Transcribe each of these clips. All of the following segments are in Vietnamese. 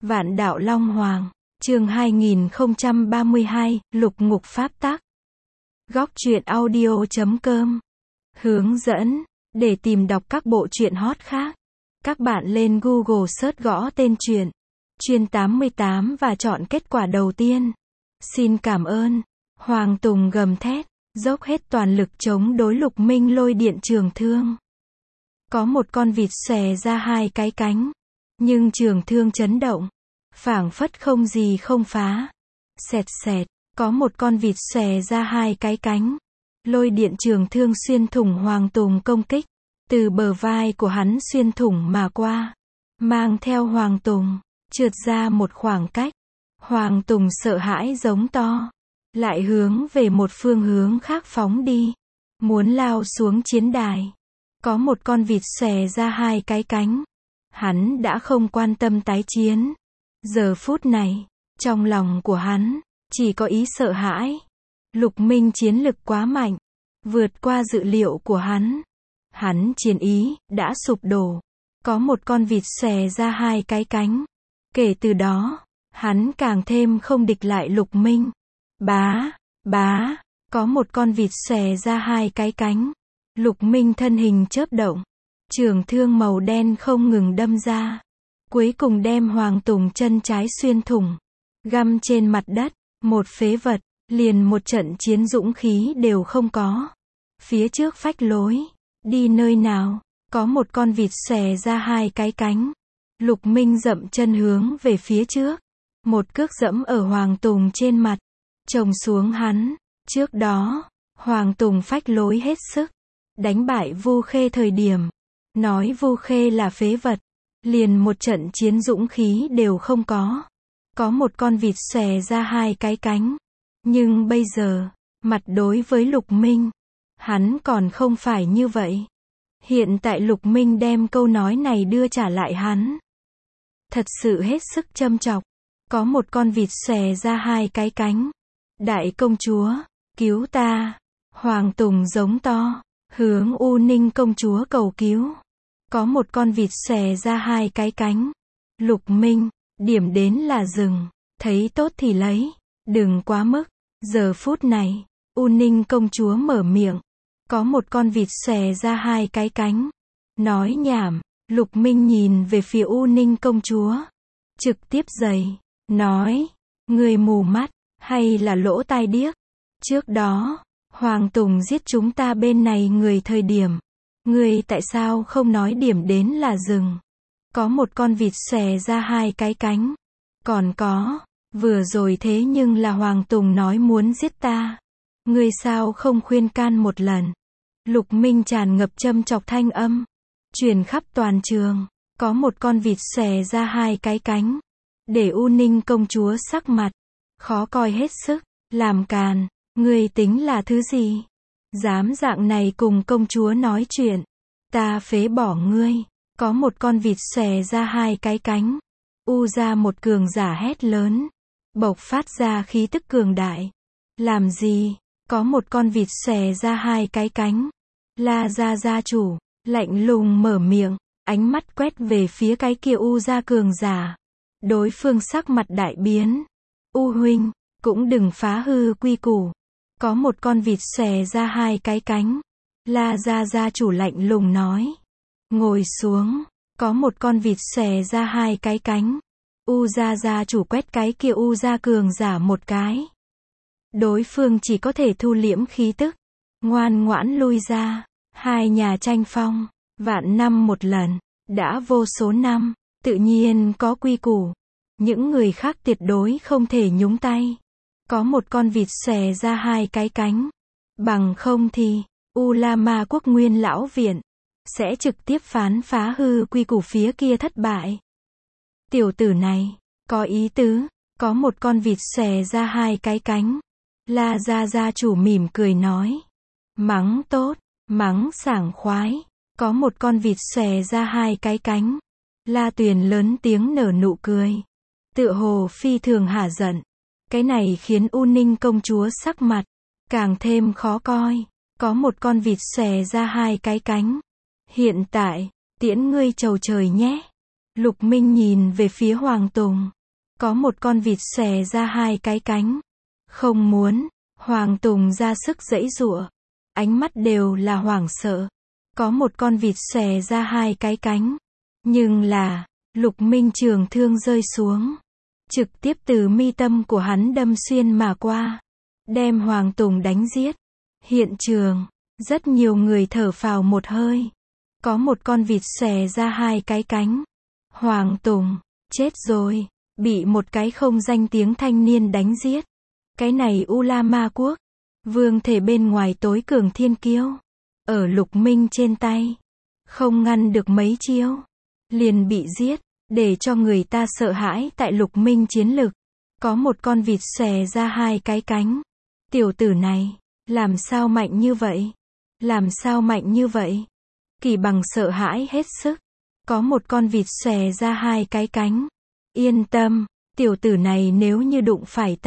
Vạn đạo Long Hoàng, chương 2032, Lục Ngục Pháp Tắc. Góc truyện audio.com. Hướng dẫn, để tìm đọc các bộ truyện hot khác. Các bạn lên Google search gõ tên truyện Chuyên 88 và chọn kết quả đầu tiên. Xin cảm ơn. Hoàng Tùng gầm thét, dốc hết toàn lực chống đối Lục Minh lôi điện trường thương. Có một con vịt xòe ra hai cái cánh, nhưng trường thương chấn động, phảng phất không gì không phá. Xẹt xẹt, có một con vịt xòe ra hai cái cánh. Lôi điện trường thương xuyên thủng Hoàng Tùng công kích, từ bờ vai của hắn xuyên thủng mà qua, mang theo Hoàng Tùng trượt ra một khoảng cách. Hoàng Tùng sợ hãi giống to, lại hướng về một phương hướng khác phóng đi, muốn lao xuống chiến đài. Có một con vịt xòe ra hai cái cánh. Hắn đã không quan tâm tái chiến. Giờ phút này, trong lòng của hắn chỉ có ý sợ hãi. Lục Minh chiến lực quá mạnh, vượt qua dự liệu của hắn. Hắn chiến ý đã sụp đổ. Có một con vịt xòe ra hai cái cánh. Kể từ đó, hắn càng thêm không địch lại Lục Minh. Bá, có một con vịt xòe ra hai cái cánh. Lục Minh thân hình chớp động, trường thương màu đen không ngừng đâm ra, cuối cùng đem Hoàng Tùng chân trái xuyên thủng, găm trên mặt đất. Một phế vật, liền một trận chiến dũng khí đều không có. Phía trước phách lối, đi nơi nào, có một con vịt xòe ra hai cái cánh. Lục Minh dậm chân hướng về phía trước, một cước dẫm ở Hoàng Tùng trên mặt, chồng xuống hắn. Trước đó, Hoàng Tùng phách lối hết sức, đánh bại Vu Khê thời điểm, nói Vu Khê là phế vật, liền một trận chiến dũng khí đều không có. Có một con vịt xòe ra hai cái cánh. Nhưng bây giờ, mặt đối với Lục Minh, hắn còn không phải như vậy. Hiện tại Lục Minh đem câu nói này đưa trả lại hắn, thật sự hết sức châm chọc. Có một con vịt xòe ra hai cái cánh. Đại công chúa, cứu ta! Hoàng Tùng giống to, hướng U Ninh công chúa cầu cứu. Có một con vịt xòe ra hai cái cánh. Lục Minh, điểm đến là rừng, thấy tốt thì lấy, đừng quá mức. Giờ phút này, U Ninh công chúa mở miệng. Có một con vịt xòe ra hai cái cánh. Nói nhảm. Lục Minh nhìn về phía U Ninh công chúa, trực tiếp giày, nói, người mù mắt, hay là lỗ tai điếc? Trước đó, Hoàng Tùng giết chúng ta bên này người thời điểm, người tại sao không nói điểm đến là rừng? Có một con vịt xòe ra hai cái cánh. Còn có, vừa rồi thế nhưng là Hoàng Tùng nói muốn giết ta. Người sao không khuyên can một lần? Lục Minh tràn ngập châm chọc thanh âm, truyền khắp toàn trường. Có một con vịt xòe ra hai cái cánh, để U Ninh công chúa sắc mặt khó coi hết sức. Làm càn, ngươi tính là thứ gì? Dám dạng này cùng công chúa nói chuyện, ta phế bỏ ngươi. Có một con vịt xòe ra hai cái cánh. U ra một cường giả hét lớn, bộc phát ra khí tức cường đại. Làm gì? Có một con vịt xòe ra hai cái cánh. La gia gia chủ lạnh lùng mở miệng, ánh mắt quét về phía cái kia U gia cường giả. Đối phương sắc mặt đại biến. U huynh, cũng đừng phá hư quy củ. Có một con vịt xòe ra hai cái cánh. La gia gia chủ lạnh lùng nói, ngồi xuống. Có một con vịt xòe ra hai cái cánh. U gia gia chủ quét cái kia U gia cường giả một cái. Đối phương chỉ có thể thu liễm khí tức, ngoan ngoãn lui ra. Hai nhà tranh phong, vạn năm một lần, đã vô số năm, tự nhiên có quy củ. Những người khác tuyệt đối không thể nhúng tay. Có một con vịt xòe ra hai cái cánh. Bằng không thì, U La Ma quốc nguyên lão viện sẽ trực tiếp phá hư quy củ phía kia thất bại. Tiểu tử này, có ý tứ. Có một con vịt xòe ra hai cái cánh. La gia gia chủ mỉm cười nói, mắng tốt, mắng sảng khoái. Có một con vịt xòe ra hai cái cánh. La Tuyền lớn tiếng nở nụ cười, tựa hồ phi thường hả giận. Cái này khiến U Ninh công chúa sắc mặt càng thêm khó coi. Có một con vịt xòe ra hai cái cánh. Hiện tại, tiễn ngươi chầu trời nhé. Lục Minh nhìn về phía Hoàng Tùng. Có một con vịt xòe ra hai cái cánh. Không muốn. Hoàng Tùng ra sức giãy giụa. Ánh mắt đều là hoảng sợ. Có một con vịt xòe ra hai cái cánh. Nhưng là, Lục Minh trường thương rơi xuống. Trực tiếp từ mi tâm của hắn đâm xuyên mà qua. Đem Hoàng Tùng đánh giết. Hiện trường, rất nhiều người thở phào một hơi. Có một con vịt xòe ra hai cái cánh. Hoàng Tùng, chết rồi. Bị một cái không danh tiếng thanh niên đánh giết. Cái này U La Ma Quốc. Vương thể bên ngoài tối cường thiên kiêu. Ở Lục Minh trên tay. Không ngăn được mấy chiêu. Liền bị giết. Để cho người ta sợ hãi tại Lục Minh chiến lực. Có một con vịt xòe ra hai cái cánh. Tiểu tử này, làm sao mạnh như vậy? Làm sao mạnh như vậy? Kỳ Bằng sợ hãi hết sức. Có một con vịt xòe ra hai cái cánh. Yên tâm, tiểu tử này nếu như đụng phải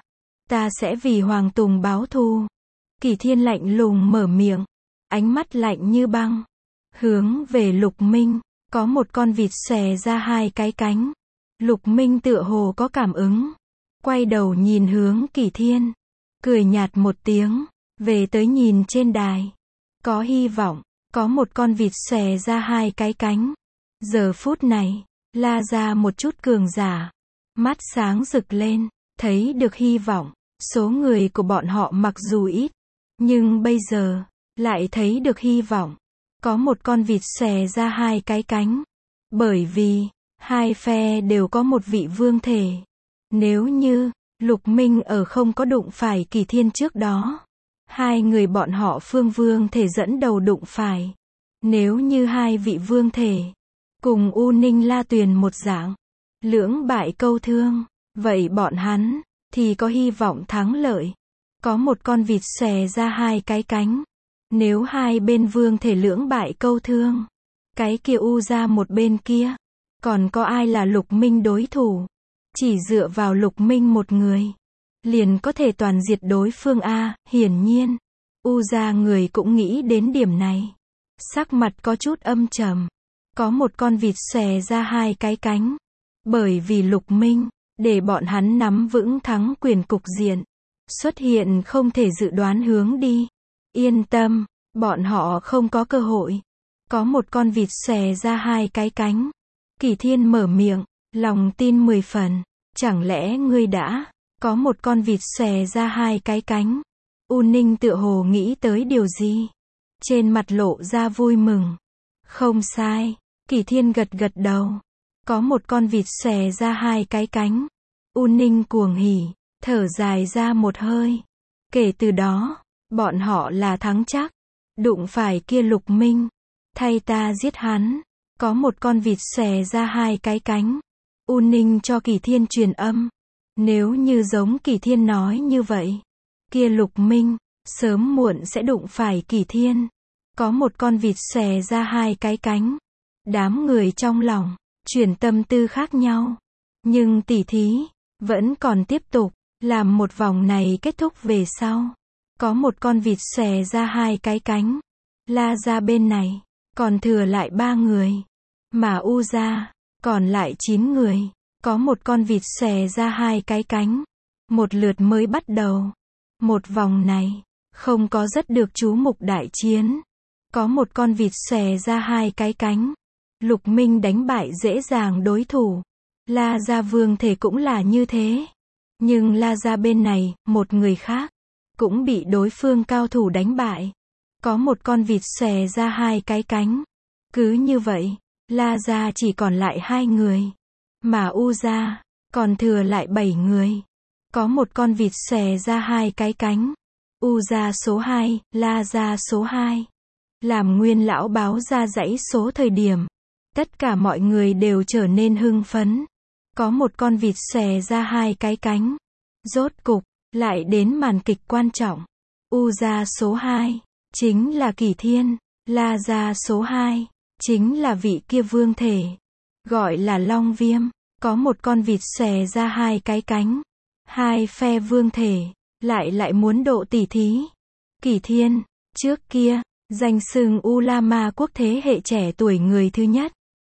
ta sẽ vì Hoàng Tùng báo thù. Kỳ Thiên lạnh lùng mở miệng, ánh mắt lạnh như băng, hướng về Lục Minh. Có một con vịt xòe ra hai cái cánh. Lục Minh tựa hồ có cảm ứng, quay đầu nhìn hướng Kỳ Thiên, cười nhạt một tiếng, về tới nhìn trên đài. Có hy vọng, có một con vịt xòe ra hai cái cánh. Giờ phút này, la ra một chút cường giả, mắt sáng rực lên, thấy được hy vọng. Số người của bọn họ mặc dù ít, nhưng bây giờ, lại thấy được hy vọng. Có một con vịt xòe ra hai cái cánh. Bởi vì, hai phe đều có một vị vương thể. Nếu như, Lục Minh ở không có đụng phải Kỳ Thiên trước đó, hai người bọn họ phương vương thể dẫn đầu đụng phải. Nếu như hai vị vương thể, cùng U Ninh La Tuyền một dạng, lưỡng bại câu thương, vậy bọn hắn, thì có hy vọng thắng lợi. Có một con vịt xòe ra hai cái cánh. Nếu hai bên vương thể lưỡng bại câu thương, cái kia U ra một bên kia, còn có ai là Lục Minh đối thủ? Chỉ dựa vào Lục Minh một người, liền có thể toàn diệt đối phương a. Hiển nhiên, U ra người cũng nghĩ đến điểm này. Sắc mặt có chút âm trầm. Có một con vịt xòe ra hai cái cánh. Bởi vì Lục Minh, để bọn hắn nắm vững thắng quyền cục diện. Xuất hiện không thể dự đoán hướng đi. Yên tâm, bọn họ không có cơ hội. Có một con vịt xòe ra hai cái cánh. Kỳ Thiên mở miệng, lòng tin 10 phần. Chẳng lẽ ngươi đã có một con vịt xòe ra hai cái cánh? U Ninh tựa hồ nghĩ tới điều gì, trên mặt lộ ra vui mừng. Không sai. Kỳ Thiên gật gật đầu. Có một con vịt xòe ra hai cái cánh. U Ninh cuồng hỉ, thở dài ra một hơi. Kể từ đó, bọn họ là thắng chắc. Đụng phải kia Lục Minh, thay ta giết hắn. Có một con vịt xòe ra hai cái cánh. U Ninh cho Kỳ Thiên truyền âm. Nếu như giống Kỳ Thiên nói như vậy, kia Lục Minh, sớm muộn sẽ đụng phải Kỳ Thiên. Có một con vịt xòe ra hai cái cánh. Đám người trong lòng, chuyển tâm tư khác nhau. Nhưng tỉ thí, vẫn còn tiếp tục. Làm một vòng này kết thúc về sau. Có một con vịt xòe ra hai cái cánh. La ra bên này, còn thừa lại 3 người. Mà U ra, còn lại 9 người. Có một con vịt xòe ra hai cái cánh. Một lượt mới bắt đầu. Một vòng này, không có rất được chú mục đại chiến. Có một con vịt xòe ra hai cái cánh. Lục Minh đánh bại dễ dàng đối thủ. La gia vương thể cũng là như thế. Nhưng La gia bên này, một người khác, cũng bị đối phương cao thủ đánh bại. Có một con vịt xòe ra hai cái cánh. Cứ như vậy, La gia chỉ còn lại 2 người. Mà U gia, còn thừa lại 7 người. Có một con vịt xòe ra hai cái cánh. U gia số 2, La gia số 2. Làm Nguyên lão báo ra dãy số thời điểm, tất cả mọi người đều trở nên hưng phấn. Có một con vịt xòe ra hai cái cánh. Rốt cục, lại đến màn kịch quan trọng. U gia số 2, chính là Kỳ Thiên. La gia số 2, chính là vị kia vương thể, gọi là Long Viêm. Có một con vịt xòe ra hai cái cánh. Hai phe vương thể, lại muốn độ tỉ thí. Kỳ Thiên, trước kia, danh xưng U La Ma Quốc thế hệ trẻ tuổi người thứ nhất.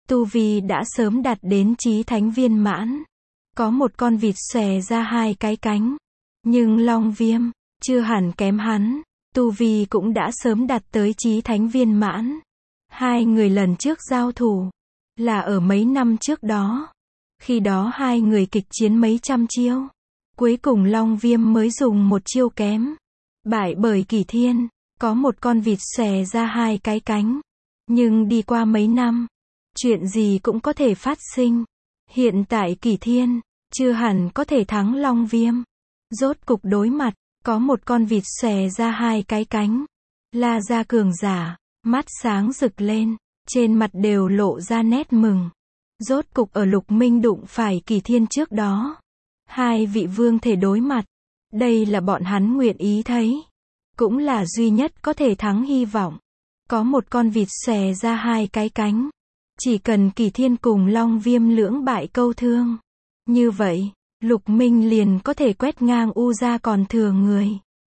tu vi đã sớm đạt đến chí thánh viên mãn. Có một con vịt xòe ra hai cái cánh. Nhưng Long Viêm, chưa hẳn kém hắn, tu vi cũng đã sớm đạt tới chí thánh viên mãn. Hai người lần trước giao thủ, là ở mấy năm trước đó. Khi đó hai người kịch chiến mấy trăm chiêu. Cuối cùng Long Viêm mới dùng một chiêu kém. Bại bởi Kỷ Thiên, có một con vịt xòe ra hai cái cánh. Nhưng đi qua mấy năm, chuyện gì cũng có thể phát sinh. Hiện tại Kỷ Thiên, chưa hẳn có thể thắng Long Viêm. Rốt cục đối mặt, có một con vịt xòe ra hai cái cánh. La Gia cường giả, mắt sáng rực lên, trên mặt đều lộ ra nét mừng. Rốt cục ở Lục Minh đụng phải Kỷ Thiên trước đó. Hai vị vương thể đối mặt. Đây là bọn hắn nguyện ý thấy. Cũng là duy nhất có thể thắng hy vọng. Có một con vịt xòe ra hai cái cánh. Chỉ cần Kỷ Thiên cùng Long Viêm lưỡng bại câu thương. Như vậy, Lục Minh liền có thể quét ngang U Gia còn thừa người.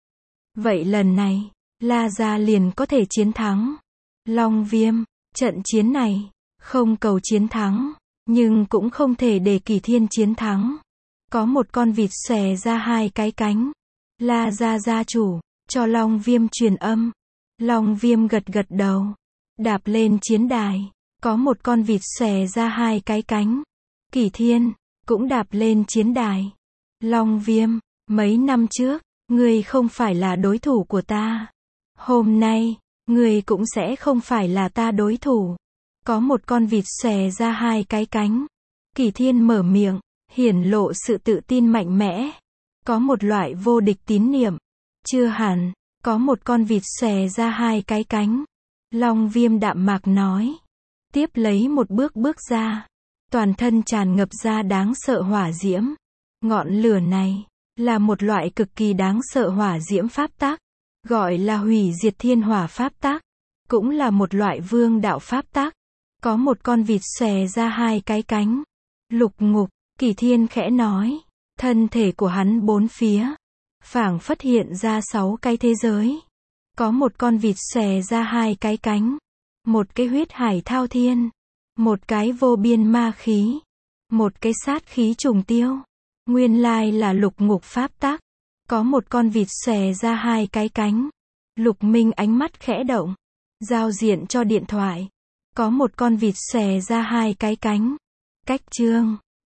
Vậy lần này, La Gia liền có thể chiến thắng. Long Viêm, trận chiến này, không cầu chiến thắng, nhưng cũng không thể để Kỷ Thiên chiến thắng. Có một con vịt xòe ra hai cái cánh. La Gia gia chủ, cho Long Viêm truyền âm. Long Viêm gật gật đầu. Đạp lên chiến đài. Có một con vịt xòe ra hai cái cánh. Kỷ Thiên, cũng đạp lên chiến đài. Long Viêm, mấy năm trước, ngươi không phải là đối thủ của ta. Hôm nay, ngươi cũng sẽ không phải là ta đối thủ. Có một con vịt xòe ra hai cái cánh. Kỷ Thiên mở miệng, hiển lộ sự tự tin mạnh mẽ. Có một loại vô địch tín niệm. Chưa hẳn, có một con vịt xòe ra hai cái cánh. Long Viêm đạm mạc nói. Tiếp lấy một bước ra. Toàn thân tràn ngập ra đáng sợ hỏa diễm. Ngọn lửa này, là một loại cực kỳ đáng sợ hỏa diễm pháp tắc. Gọi là hủy diệt thiên hỏa pháp tắc. Cũng là một loại vương đạo pháp tắc. Có một con vịt xòe ra hai cái cánh. Lục ngục, Kỷ Thiên khẽ nói. Thân thể của hắn bốn phía, phảng phất hiện ra 6 cái thế giới. Có một con vịt xòe ra hai cái cánh. Một cái huyết hải thao thiên. Một cái vô biên ma khí. Một cái sát khí trùng tiêu. Nguyên lai là lục ngục pháp tắc. Có một con vịt xòe ra hai cái cánh. Lục Minh ánh mắt khẽ động. Giao diện cho điện thoại. Có một con vịt xòe ra hai cái cánh. Cách chương